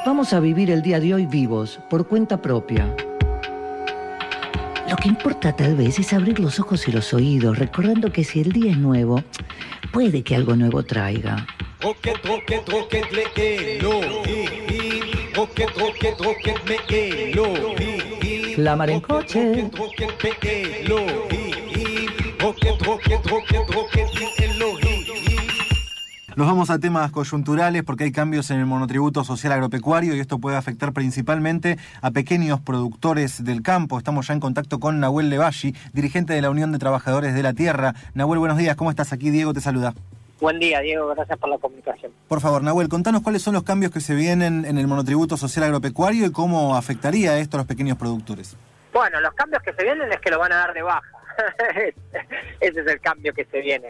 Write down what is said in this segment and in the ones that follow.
Vamos a vivir el día de hoy vivos, por cuenta propia. Lo que importa tal vez es abrir los ojos y los oídos, recordando que si el día es nuevo, puede que algo nuevo traiga. La mar en coche. Nos vamos a temas coyunturales porque hay cambios en el monotributo social agropecuario y esto puede afectar principalmente a pequeños productores del campo. Estamos ya en contacto con Nahuel Levalli, dirigente de la Unión de Trabajadores de la Tierra. Nahuel, buenos días, ¿cómo estás? Aquí Diego te saluda. Buen día, Diego, gracias por la comunicación. Por favor, Nahuel, contanos cuáles son los cambios que se vienen en el monotributo social agropecuario y cómo afectaría esto a los pequeños productores. Bueno, los cambios que se vienen es que lo van a dar de baja. Ese es el cambio que se viene.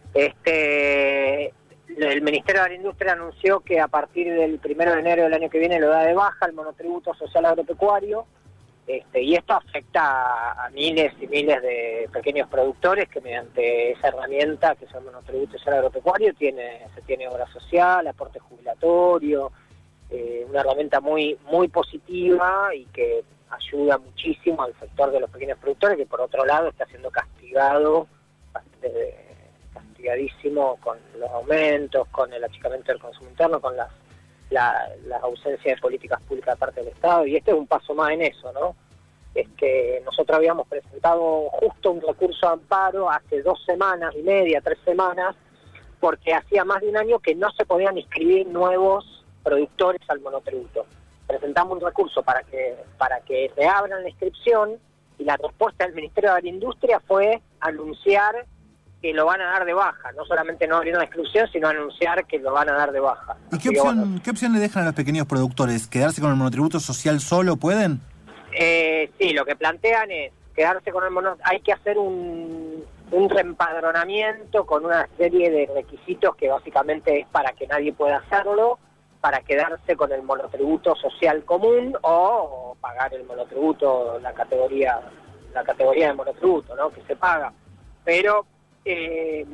El Ministerio de la Industria anunció que a partir del 1 de enero del año que viene lo da de baja el monotributo social agropecuario, y esto afecta a miles y miles de pequeños productores que mediante esa herramienta que es el monotributo social agropecuario se tiene obra social, aporte jubilatorio, una herramienta muy muy positiva y que ayuda muchísimo al sector de los pequeños productores, que por otro lado está siendo castigadísimo con los aumentos, con el achicamiento del consumo interno, con la ausencia de políticas públicas de parte del Estado, y este es un paso más en eso, ¿no? Nosotros habíamos presentado justo un recurso de amparo hace 2 semanas y media, 3 semanas, porque hacía más de un año que no se podían inscribir nuevos productores al monotributo. Presentamos un recurso para que reabran la inscripción, y la respuesta del Ministerio de la Industria fue anunciar que lo van a dar de baja, no solamente no abrir la inscripción, sino anunciar que lo van a dar de baja. ¿Y qué opción le dejan a los pequeños productores? ¿Quedarse con el monotributo social solo pueden? Sí, lo que plantean es quedarse con el monotributo. Hay que hacer un reempadronamiento con una serie de requisitos que básicamente es para que nadie pueda hacerlo, para quedarse con el monotributo social común o pagar el monotributo, la categoría de monotributo, ¿no?, que se paga. Pero es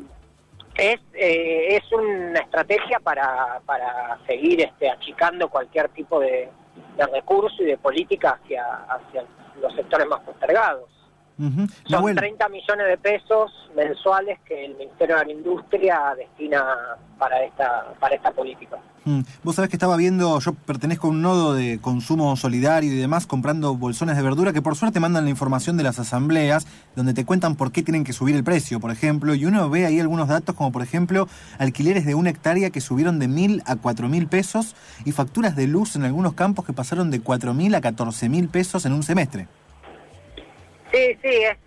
una estrategia para seguir achicando cualquier tipo de recurso y de política hacia los sectores más postergados. Uh-huh. Son 30 millones de pesos mensuales que el Ministerio de la Industria destina para esta política. Vos sabés que estaba viendo, yo pertenezco a un nodo de consumo solidario y demás, comprando bolsones de verdura, que por suerte mandan la información de las asambleas, donde te cuentan por qué tienen que subir el precio, por ejemplo, y uno ve ahí algunos datos, como por ejemplo, alquileres de 1 hectárea que subieron de 1.000 a 4.000 pesos, y facturas de luz en algunos campos que pasaron de 4.000 a 14.000 pesos en un semestre. Sí,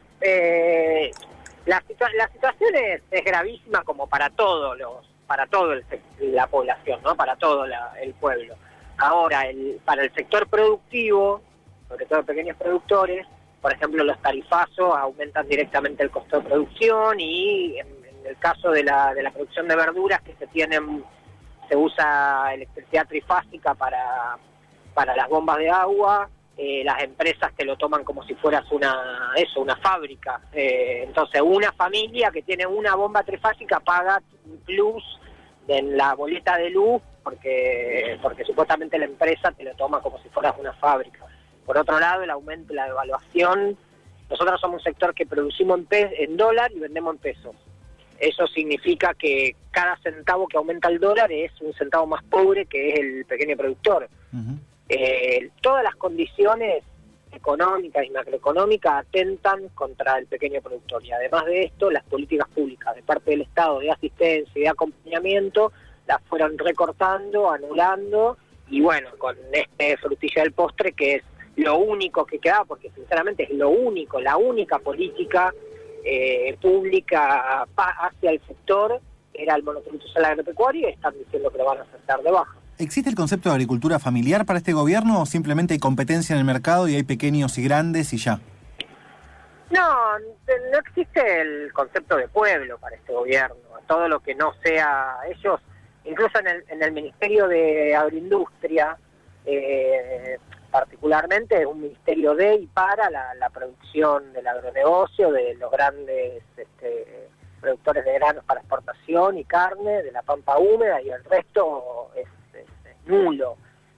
la situación es gravísima como para toda la población, ¿no?, para todo el pueblo. Ahora, para el sector productivo, sobre todo pequeños productores, por ejemplo, los tarifazos aumentan directamente el costo de producción, y en el caso de la producción de verduras que se usa electricidad trifásica para las bombas de agua. Las empresas te lo toman como si fueras una fábrica. Entonces, una familia que tiene una bomba trifásica paga un plus en la boleta de luz porque supuestamente la empresa te lo toma como si fueras una fábrica. Por otro lado, el aumento, la devaluación. Nosotros somos un sector que producimos en dólar y vendemos en pesos. Eso significa que cada centavo que aumenta el dólar es un centavo más pobre que es el pequeño productor. Uh-huh. Todas las condiciones económicas y macroeconómicas atentan contra el pequeño productor, y además de esto, las políticas públicas de parte del Estado de asistencia y de acompañamiento las fueron recortando, anulando, y bueno, con frutilla del postre, que es lo único que quedaba, porque sinceramente es la única política pública hacia el sector era el monotributo social agropecuario, y están diciendo que lo van a hacer de baja. ¿Existe el concepto de agricultura familiar para este gobierno o simplemente hay competencia en el mercado y hay pequeños y grandes y ya? No existe el concepto de pueblo para este gobierno. Todo lo que no sea ellos, incluso en el Ministerio de Agroindustria, particularmente es un ministerio de y para la producción del agronegocio, de los grandes productores de granos para exportación y carne, de la pampa húmeda, y el resto es nulo.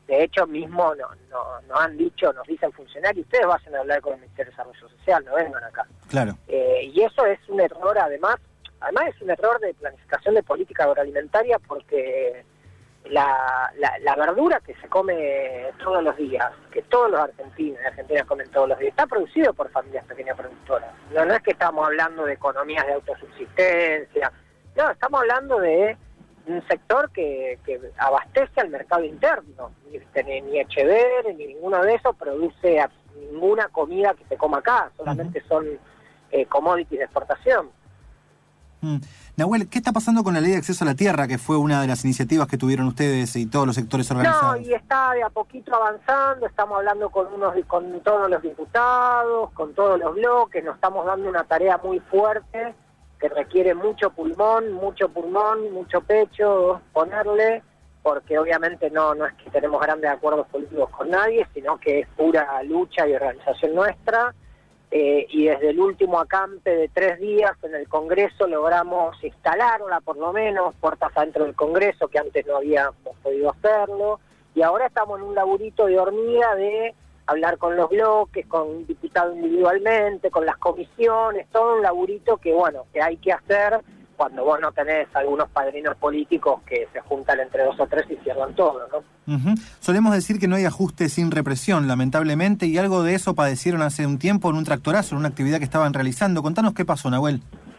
De hecho, mismo nos han dicho, nos dicen funcionarios, ustedes vayan a hablar con el Ministerio de Desarrollo Social, no vengan acá. Claro. Y eso es un error, además es un error de planificación de política agroalimentaria, porque la verdura que se come todos los días, que todos los argentinos y argentinas comen todos los días, está producido por familias pequeñas productoras. No es que estamos hablando de economías de autosubsistencia, no, estamos hablando de un sector que abastece al mercado interno. Ni Echever ni ninguno de esos produce ninguna comida que se coma acá, solamente son commodities de exportación. Nahuel, ¿qué está pasando con la ley de acceso a la tierra, que fue una de las iniciativas que tuvieron ustedes y todos los sectores organizados? No, y está de a poquito avanzando, estamos hablando con todos los diputados, con todos los bloques, nos estamos dando una tarea muy fuerte que requiere mucho pulmón, mucho pecho, ponerle, porque obviamente no es que tenemos grandes acuerdos políticos con nadie, sino que es pura lucha y organización nuestra. Y desde el último acampe de 3 días en el Congreso logramos instalarla, por lo menos, puertas adentro del Congreso, que antes no habíamos podido hacerlo, y ahora estamos en un laburito de hormiga de hablar con los bloques, con diputados individualmente, con las comisiones, todo un laburito que hay que hacer cuando vos no tenés algunos padrinos políticos que se juntan entre 2 o 3 y cierran todo, ¿no? Solemos decir que no hay ajuste sin represión, lamentablemente, y algo de eso padecieron hace un tiempo en un tractorazo, en una actividad que estaban realizando. Contanos qué pasó, Nahuel.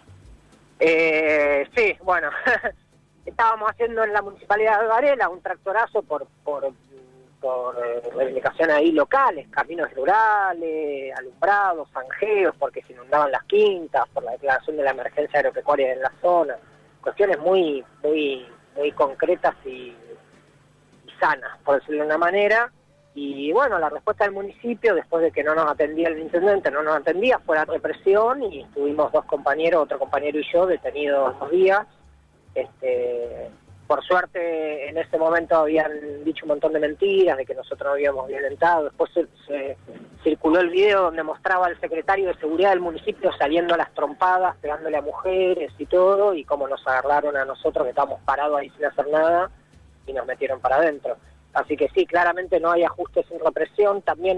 Sí, bueno, estábamos haciendo en la Municipalidad de Varela un tractorazo por reivindicaciones ahí locales, caminos rurales, alumbrados, zanjeos, porque se inundaban las quintas, por la declaración de la emergencia agropecuaria en la zona, cuestiones muy concretas y sanas, por decirlo de una manera. Y bueno, la respuesta del municipio, después de que no nos atendía el intendente, fue la represión, y estuvimos otro compañero y yo detenidos 2 días. Por suerte, en ese momento habían dicho un montón de mentiras, de que nosotros habíamos violentado. Después se circuló el video donde mostraba al secretario de Seguridad del municipio saliendo a las trompadas, pegándole a mujeres y todo, y cómo nos agarraron a nosotros que estábamos parados ahí sin hacer nada, y nos metieron para adentro. Así que sí, claramente no hay ajuste sin represión. También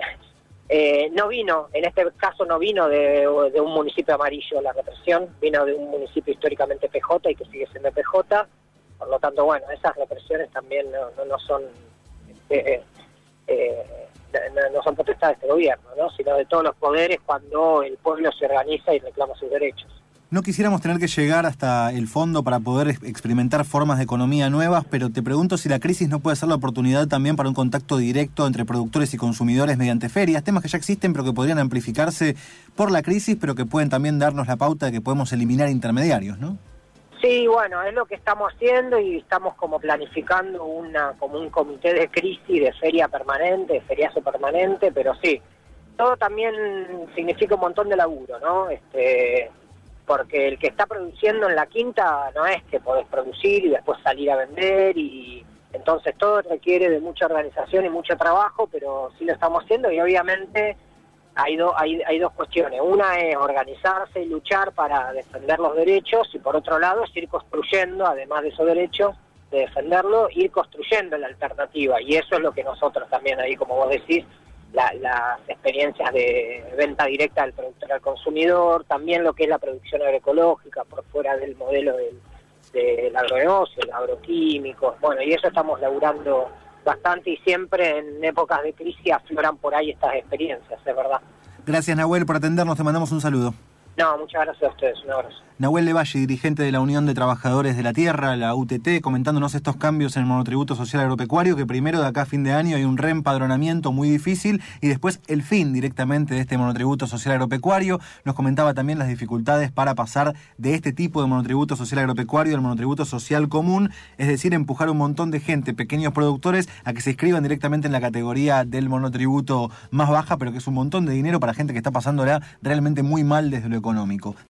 en este caso no vino de un municipio amarillo la represión, vino de un municipio históricamente PJ y que sigue siendo PJ. Por lo tanto, esas represiones también no son no son potestad de este gobierno, ¿no? Sino de todos los poderes cuando el pueblo se organiza y reclama sus derechos. No quisiéramos tener que llegar hasta el fondo para poder experimentar formas de economía nuevas, pero te pregunto si la crisis no puede ser la oportunidad también para un contacto directo entre productores y consumidores mediante ferias, temas que ya existen pero que podrían amplificarse por la crisis, pero que pueden también darnos la pauta de que podemos eliminar intermediarios, ¿no? Sí, es lo que estamos haciendo, y estamos como planificando como un comité de crisis, de feria permanente, de feriazo permanente, pero sí, todo también significa un montón de laburo, ¿no? Porque el que está produciendo en la quinta no es que podés producir y después salir a vender, y entonces todo requiere de mucha organización y mucho trabajo, pero sí lo estamos haciendo, y obviamente hay dos cuestiones. Una es organizarse y luchar para defender los derechos, y por otro lado es ir construyendo, además de esos derechos, de defenderlo, ir construyendo la alternativa, y eso es lo que nosotros también ahí, como vos decís, las experiencias de venta directa del productor al consumidor, también lo que es la producción agroecológica por fuera del modelo del agronegocio, el agroquímicos, y eso estamos laburando bastante, y siempre en épocas de crisis afloran por ahí estas experiencias, es verdad. Gracias, Nahuel, por atendernos, te mandamos un saludo. No, muchas gracias a ustedes, un abrazo. Nahuel Levalle, dirigente de la Unión de Trabajadores de la Tierra, la UTT, comentándonos estos cambios en el monotributo social agropecuario, que primero de acá a fin de año hay un reempadronamiento muy difícil y después el fin directamente de este monotributo social agropecuario. Nos comentaba también las dificultades para pasar de este tipo de monotributo social agropecuario al monotributo social común, es decir, empujar un montón de gente, pequeños productores, a que se inscriban directamente en la categoría del monotributo más baja, pero que es un montón de dinero para gente que está pasándola realmente muy mal desde lo económico.